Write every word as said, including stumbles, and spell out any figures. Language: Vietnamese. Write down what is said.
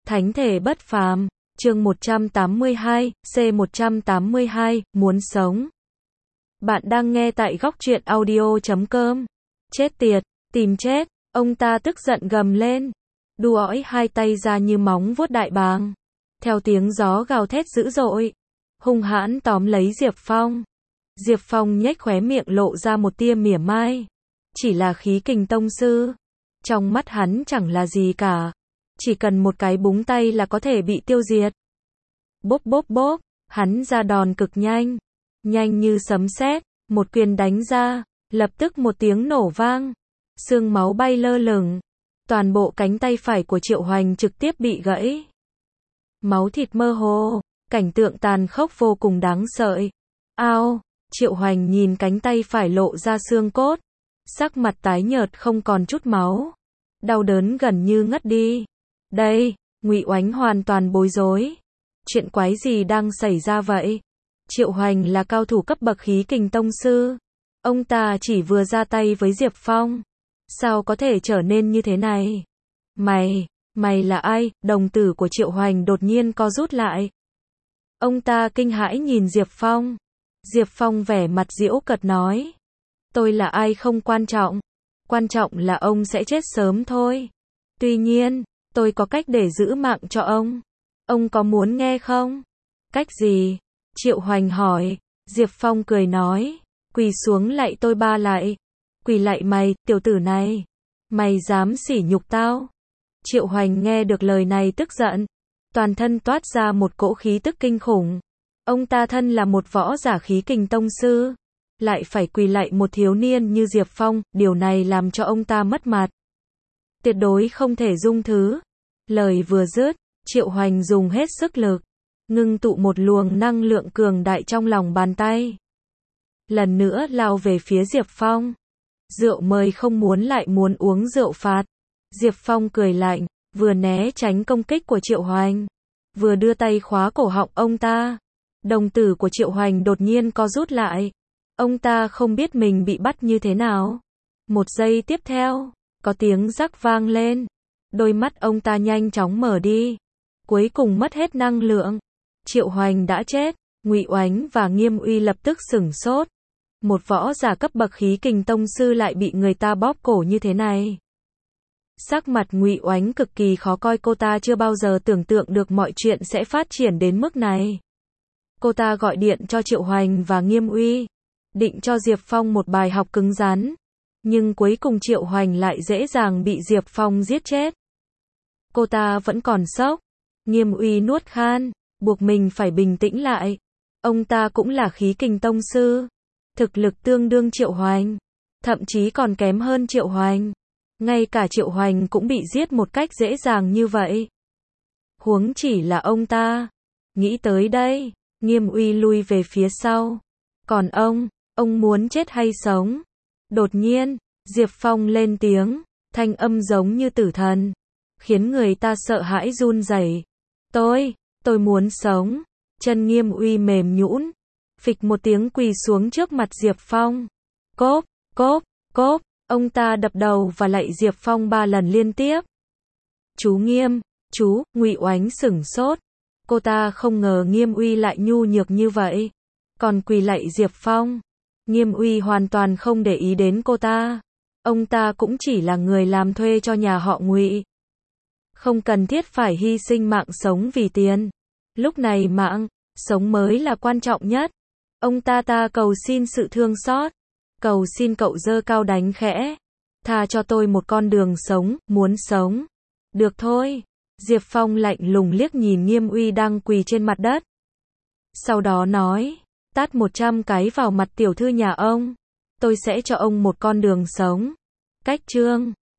Thánh thể bất phàm, chương một trăm tám mươi hai, C một trăm tám mươi hai, muốn sống. Bạn đang nghe tại góc truyện audio chấm com. Chết tiệt, tìm chết, ông ta tức giận gầm lên. Đu ỏi hai tay ra như móng vuốt đại bàng. Theo tiếng gió gào thét dữ dội, hung hãn tóm lấy Diệp Phong. Diệp Phong nhếch khóe miệng lộ ra một tia mỉa mai. Chỉ là khí kình tông sư. Trong mắt hắn chẳng là gì cả. Chỉ cần một cái búng tay là có thể bị tiêu diệt. Bốp bốp bốp, hắn ra đòn cực nhanh. Nhanh như sấm sét, một quyền đánh ra, lập tức một tiếng nổ vang. Xương máu bay lơ lửng. Toàn bộ cánh tay phải của Triệu Hoành trực tiếp bị gãy. Máu thịt mơ hồ, cảnh tượng tàn khốc vô cùng đáng sợ. Ao, Triệu Hoành nhìn cánh tay phải lộ ra xương cốt. Sắc mặt tái nhợt không còn chút máu. Đau đớn gần như ngất đi. Đây, Ngụy Oánh hoàn toàn bối rối. Chuyện quái gì đang xảy ra vậy? Triệu Hoành là cao thủ cấp bậc khí kình tông sư. Ông ta chỉ vừa ra tay với Diệp Phong. Sao có thể trở nên như thế này? Mày, mày là ai? Đồng tử của Triệu Hoành đột nhiên co rút lại. Ông ta kinh hãi nhìn Diệp Phong. Diệp Phong vẻ mặt giễu cợt nói. Tôi là ai không quan trọng. Quan trọng là ông sẽ chết sớm thôi. Tuy nhiên, tôi có cách để giữ mạng cho ông. Ông có muốn nghe không? Cách gì? Triệu Hoành hỏi. Diệp Phong cười nói. Quỳ xuống lạy tôi ba lạy. Quỳ lạy mày, tiểu tử này. Mày dám sỉ nhục tao? Triệu Hoành nghe được lời này tức giận. Toàn thân toát ra một cỗ khí tức kinh khủng. Ông ta thân là một võ giả khí kình tông sư. Lại phải quỳ lạy một thiếu niên như Diệp Phong, điều này làm cho ông ta mất mặt. Tuyệt đối không thể dung thứ. Lời vừa dứt, Triệu Hoành dùng hết sức lực, ngưng tụ một luồng năng lượng cường đại trong lòng bàn tay. Lần nữa lao về phía Diệp Phong. Rượu mời không muốn lại muốn uống rượu phạt. Diệp Phong cười lạnh, vừa né tránh công kích của Triệu Hoành, vừa đưa tay khóa cổ họng ông ta. Đồng tử của Triệu Hoành đột nhiên co rút lại. Ông ta không biết mình bị bắt như thế nào. Một giây tiếp theo, có tiếng rắc vang lên. Đôi mắt ông ta nhanh chóng mở đi. Cuối cùng mất hết năng lượng. Triệu Hoành đã chết. Ngụy Oánh và Nghiêm Uy lập tức sửng sốt. Một võ giả cấp bậc khí kình tông sư lại bị người ta bóp cổ như thế này. Sắc mặt Ngụy Oánh cực kỳ khó coi, cô ta chưa bao giờ tưởng tượng được mọi chuyện sẽ phát triển đến mức này. Cô ta gọi điện cho Triệu Hoành và Nghiêm Uy, định cho Diệp Phong một bài học cứng rắn. Nhưng cuối cùng Triệu Hoành lại dễ dàng bị Diệp Phong giết chết. Cô ta vẫn còn sốc. Nghiêm Uy nuốt khan, buộc mình phải bình tĩnh lại. Ông ta cũng là khí kình tông sư. Thực lực tương đương Triệu Hoành. Thậm chí còn kém hơn Triệu Hoành. Ngay cả Triệu Hoành cũng bị giết một cách dễ dàng như vậy. Huống chỉ là ông ta. Nghĩ tới đây, Nghiêm Uy lui về phía sau. Còn ông, ông muốn chết hay sống? Đột nhiên, Diệp Phong lên tiếng, thanh âm giống như tử thần, khiến người ta sợ hãi run rẩy. Tôi, tôi muốn sống. Chân Nghiêm Uy mềm nhũn, phịch một tiếng quỳ xuống trước mặt Diệp Phong. Cốp, cốp, cốp, ông ta đập đầu và lạy Diệp Phong ba lần liên tiếp. Chú Nghiêm, chú, Ngụy Oánh sửng sốt. Cô ta không ngờ Nghiêm Uy lại nhu nhược như vậy. Còn quỳ lạy Diệp Phong. Nghiêm Uy hoàn toàn không để ý đến cô ta. Ông ta cũng chỉ là người làm thuê cho nhà họ Ngụy. Không cần thiết phải hy sinh mạng sống vì tiền. Lúc này mạng sống mới là quan trọng nhất. Ông ta ta cầu xin sự thương xót. Cầu xin cậu giơ cao đánh khẽ. Tha cho tôi một con đường sống, muốn sống. Được thôi. Diệp Phong lạnh lùng liếc nhìn Nghiêm Uy đang quỳ trên mặt đất. Sau đó nói, tát một trăm cái vào mặt tiểu thư nhà ông. Tôi sẽ cho ông một con đường sống. Cách chương